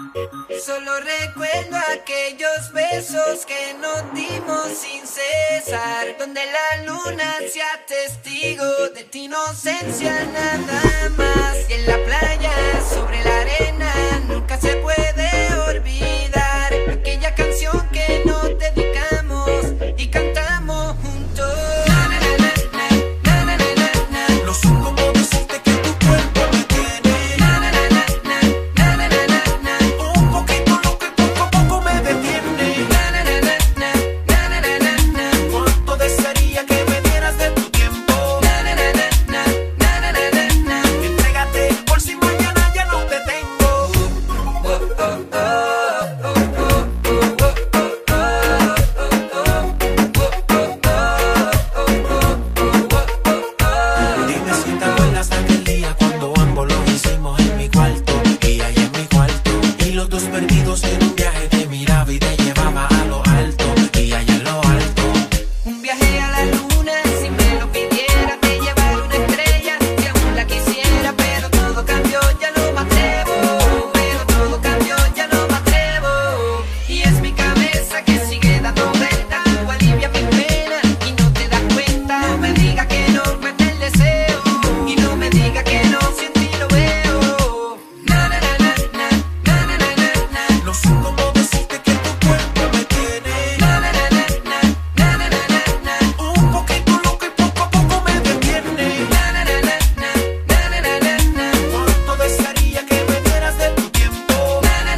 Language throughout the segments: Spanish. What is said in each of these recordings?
Solo recuerdo aquellos besos que nos dimos sin cesar, donde la luna sea testigo de tu inocencia nada más. Y en la playa, sobre la arena, nunca se puede olvidar aquella canción que nos dedicamos y cantamos juntos. No sé cómo decirte que tu cuerpo me tiene un poquito loco y poco a poco me detiene. ¿Cuánto desearía que me dieras de tu tiempo? Entrégate por si mañana ya no te tengo. Dime si te acuerdas de aquel día cuando ambos lo hicimos en mi cuarto y ahí en mi cuarto, y los dos perdidos en un viaje. Te miraba y te llevaba a lo alto y allá en lo alto. Un viaje a la luna, si me lo pidiera, te llevar una estrella, si aún la quisiera, pero todo cambió, ya no me atrevo. Pero todo cambió, ya no me atrevo. Y es mi cabeza que sigue dando vueltas, tú alivia mi pena y no te das cuenta. No me diga que no, mete el deseo, y no me diga que no, si en ti lo veo. No sé cómo decirte que tu cuerpo me tiene un poquito loco y poco a poco me detiene. ¿Cuánto desearía que me dieras de tu tiempo?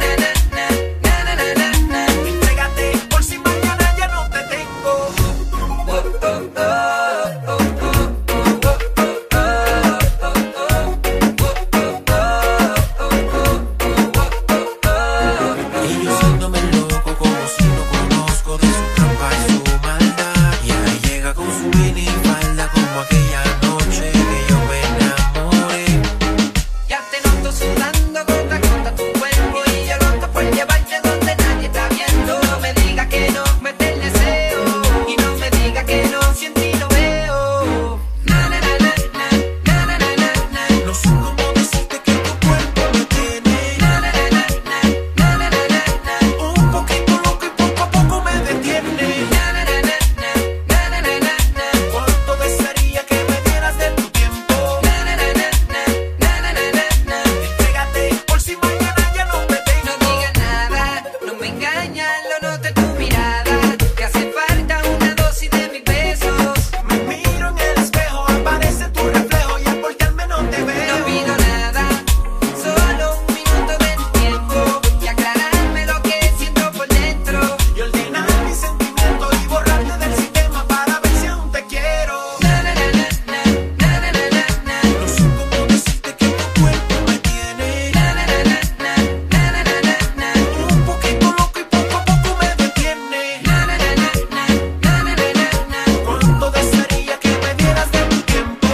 Entrégate por si mañana ya no te tengo. Y yo siéndome loco como si no conozco de su trampa y su maldad. Y ahí llega con su minifalda como aquella noche que yo me enamoré. Ya te noto sudando gota a gota tu cuerpo, y yo loco por llevarte donde nadie está viendo. No me diga que no, mete el deseo, y no me diga que no, si en ti lo veo. No sé cómo decirte que tu cuerpo me tiene un poquito loco y poco a poco me detiene. ¿Cuánto desearía que me dieras de tu tiempo? Entrégate por si mañana ya no te tengo. No digas nada, no me engañas, lo noto en tu mirada, que hace falta una dosis de mis besos. Me miro en el espejo, aparece tu reflejo y al voltearme no te No veo. pido nada, solo un minuto de tu tiempo y aclararme lo que siento por dentro. Y ordenar mis sentimientos y borrarte del sistema para ver si aún te quiero. No sé cómo decirte que tu cuerpo me tiene un poquito loco y poco a poco me detiene. ¿Cuánto desearía que me dieras de tu tiempo?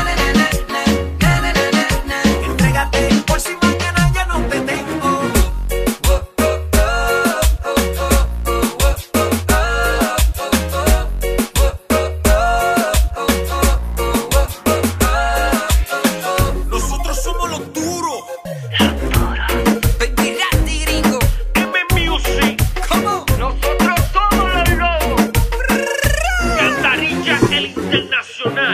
Entrégate por si mañana ya no te tengo. Nosotros somos los duros. Baby Ratty gringo, M Music, ¿cómo? nosotros somos los lobos. Cantarilla el internacional,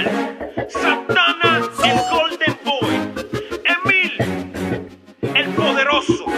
Santana el Golden Boy, Emil el poderoso.